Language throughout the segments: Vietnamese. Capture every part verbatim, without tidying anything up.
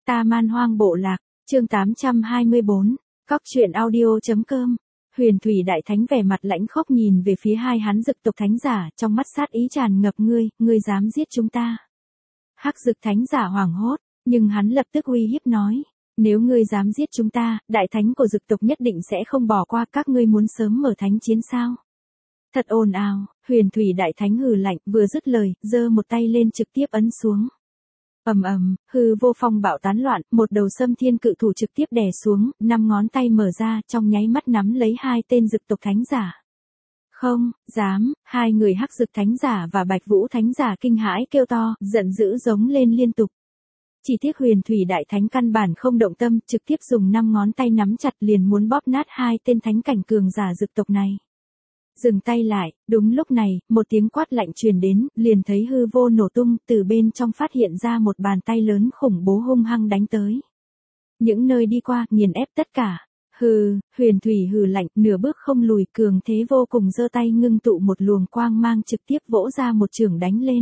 Ta Man Hoang Bộ Lạc, chương tám trăm hai mươi bốn, Cóc truyện audio.com. Huyền Thủy Đại Thánh vẻ mặt lãnh khốc nhìn về phía hai hắn Dực tộc thánh giả, trong mắt sát ý tràn ngập, ngươi, ngươi dám giết chúng ta. Hắc Dực thánh giả hoảng hốt, nhưng hắn lập tức uy hiếp nói, nếu ngươi dám giết chúng ta, đại thánh của Dực tộc nhất định sẽ không bỏ qua, các ngươi muốn sớm mở thánh chiến sao? Thật ồn ào. Huyền Thủy Đại Thánh hừ lạnh, vừa dứt lời, giơ một tay lên trực tiếp ấn xuống. Ầm ầm, hư vô phong bạo tán loạn, một đầu Sâm Thiên cự thủ trực tiếp đè xuống, năm ngón tay mở ra, trong nháy mắt nắm lấy hai tên Dực tộc thánh giả. Không, dám, hai người Hắc Dực thánh giả và Bạch Vũ thánh giả kinh hãi kêu to, giận dữ giống lên liên tục. Chỉ tiếc Huyền Thủy Đại Thánh căn bản không động tâm, trực tiếp dùng năm ngón tay nắm chặt liền muốn bóp nát hai tên thánh cảnh cường giả Dực tộc này. Dừng tay lại, đúng lúc này, một tiếng quát lạnh truyền đến, liền thấy hư vô nổ tung, từ bên trong phát hiện ra một bàn tay lớn khủng bố hung hăng đánh tới. Những nơi đi qua, nghiền ép tất cả. Hừ, Huyền Thủy hừ lạnh, nửa bước không lùi, cường thế vô cùng, giơ tay ngưng tụ một luồng quang mang trực tiếp vỗ ra một chưởng đánh lên.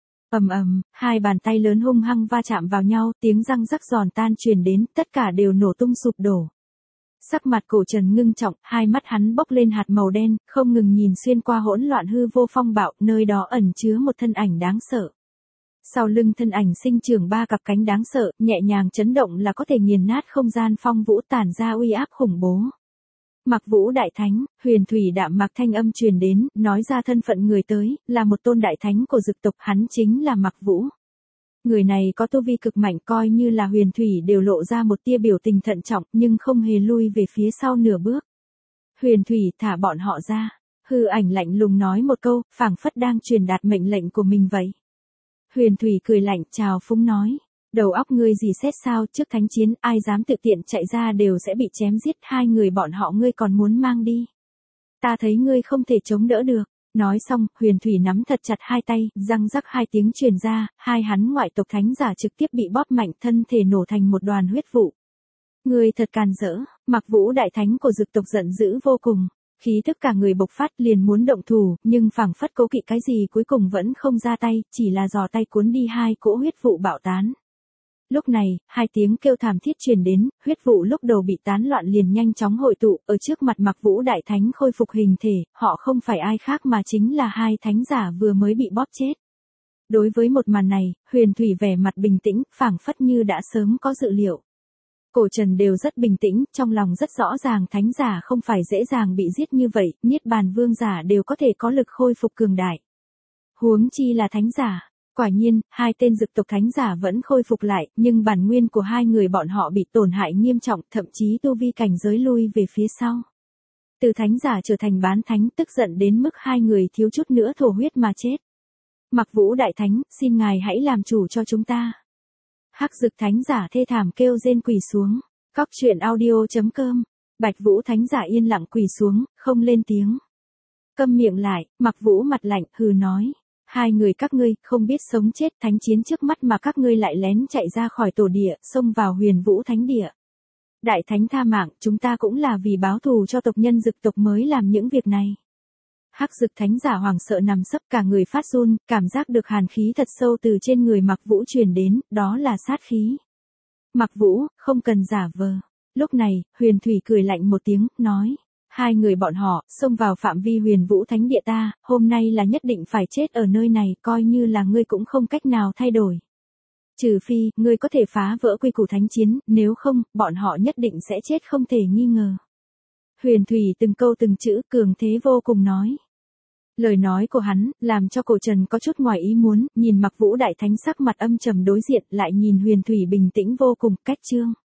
Ầm ầm, hai bàn tay lớn hung hăng va chạm vào nhau, tiếng răng rắc giòn tan truyền đến, tất cả đều nổ tung sụp đổ. Sắc mặt Cổ Trần ngưng trọng, hai mắt hắn bốc lên hạt màu đen, không ngừng nhìn xuyên qua hỗn loạn hư vô phong bạo, nơi đó ẩn chứa một thân ảnh đáng sợ. Sau lưng thân ảnh sinh trưởng ba cặp cánh đáng sợ, nhẹ nhàng chấn động là có thể nghiền nát không gian phong vũ, tản ra uy áp khủng bố. Mặc Vũ Đại Thánh, Huyền Thủy đạm mạc thanh âm truyền đến, nói ra thân phận người tới, là một tôn đại thánh của Dực tộc, hắn chính là Mặc Vũ. Người này có tu vi cực mạnh, coi như là Huyền Thủy đều lộ ra một tia biểu tình thận trọng, nhưng không hề lui về phía sau nửa bước. Huyền Thủy, thả bọn họ ra. Hư ảnh lạnh lùng nói một câu, phảng phất đang truyền đạt mệnh lệnh của mình vậy. Huyền Thủy cười lạnh, chào phúng nói, đầu óc ngươi gì xét sao, trước thánh chiến, ai dám tự tiện chạy ra đều sẽ bị chém giết, hai người bọn họ ngươi còn muốn mang đi. Ta thấy ngươi không thể chống đỡ được. Nói xong, Huyền Thủy nắm thật chặt hai tay, răng rắc hai tiếng truyền ra, hai hắn ngoại tộc thánh giả trực tiếp bị bóp mạnh, thân thể nổ thành một đoàn huyết vụ. Ngươi thật càn rỡ. Mặc Vũ Đại Thánh của Dực tộc giận dữ vô cùng, khí tức cả người bộc phát, liền muốn động thủ, nhưng phảng phất cố kỵ cái gì cuối cùng vẫn không ra tay, chỉ là giò tay cuốn đi hai cỗ huyết vụ bạo tán. Lúc này, hai tiếng kêu thảm thiết truyền đến, huyết vụ lúc đầu bị tán loạn liền nhanh chóng hội tụ, ở trước mặt Mặc Vũ Đại Thánh khôi phục hình thể, họ không phải ai khác mà chính là hai thánh giả vừa mới bị bóp chết. Đối với một màn này, Huyền Thủy vẻ mặt bình tĩnh, phảng phất như đã sớm có dự liệu. Cổ Trần đều rất bình tĩnh, trong lòng rất rõ ràng thánh giả không phải dễ dàng bị giết như vậy, Niết Bàn Vương giả đều có thể có lực khôi phục cường đại. Huống chi là thánh giả. Quả nhiên, hai tên Dực tộc thánh giả vẫn khôi phục lại, nhưng bản nguyên của hai người bọn họ bị tổn hại nghiêm trọng, thậm chí tu vi cảnh giới lui về phía sau. Từ thánh giả trở thành bán thánh, tức giận đến mức hai người thiếu chút nữa thổ huyết mà chết. Mặc Vũ Đại Thánh, xin ngài hãy làm chủ cho chúng ta. Hắc Dực thánh giả thê thảm kêu rên quỳ xuống. Cóc truyện audio.com. Bạch Vũ thánh giả yên lặng quỳ xuống, không lên tiếng. Câm miệng lại, Mặc Vũ mặt lạnh, hừ nói. Hai người các ngươi, không biết sống chết, thánh chiến trước mắt mà các ngươi lại lén chạy ra khỏi tổ địa, xông vào Huyền Vũ Thánh Địa. Đại Thánh tha mạng, chúng ta cũng là vì báo thù cho tộc nhân Dực tộc mới làm những việc này. Hắc Dực thánh giả hoảng sợ nằm sấp, cả người phát run, cảm giác được hàn khí thật sâu từ trên người Mặc Vũ truyền đến, đó là sát khí. Mặc Vũ, không cần giả vờ. Lúc này, Huyền Thủy cười lạnh một tiếng, nói. Hai người bọn họ, xông vào phạm vi Huyền Vũ Thánh Địa ta, hôm nay là nhất định phải chết ở nơi này, coi như là ngươi cũng không cách nào thay đổi. Trừ phi, ngươi có thể phá vỡ quy củ thánh chiến, nếu không, bọn họ nhất định sẽ chết không thể nghi ngờ. Huyền Thủy từng câu từng chữ, cường thế vô cùng nói. Lời nói của hắn, làm cho Cổ Trần có chút ngoài ý muốn, nhìn Mặc Vũ Đại Thánh sắc mặt âm trầm đối diện, lại nhìn Huyền Thủy bình tĩnh vô cùng, cách chương.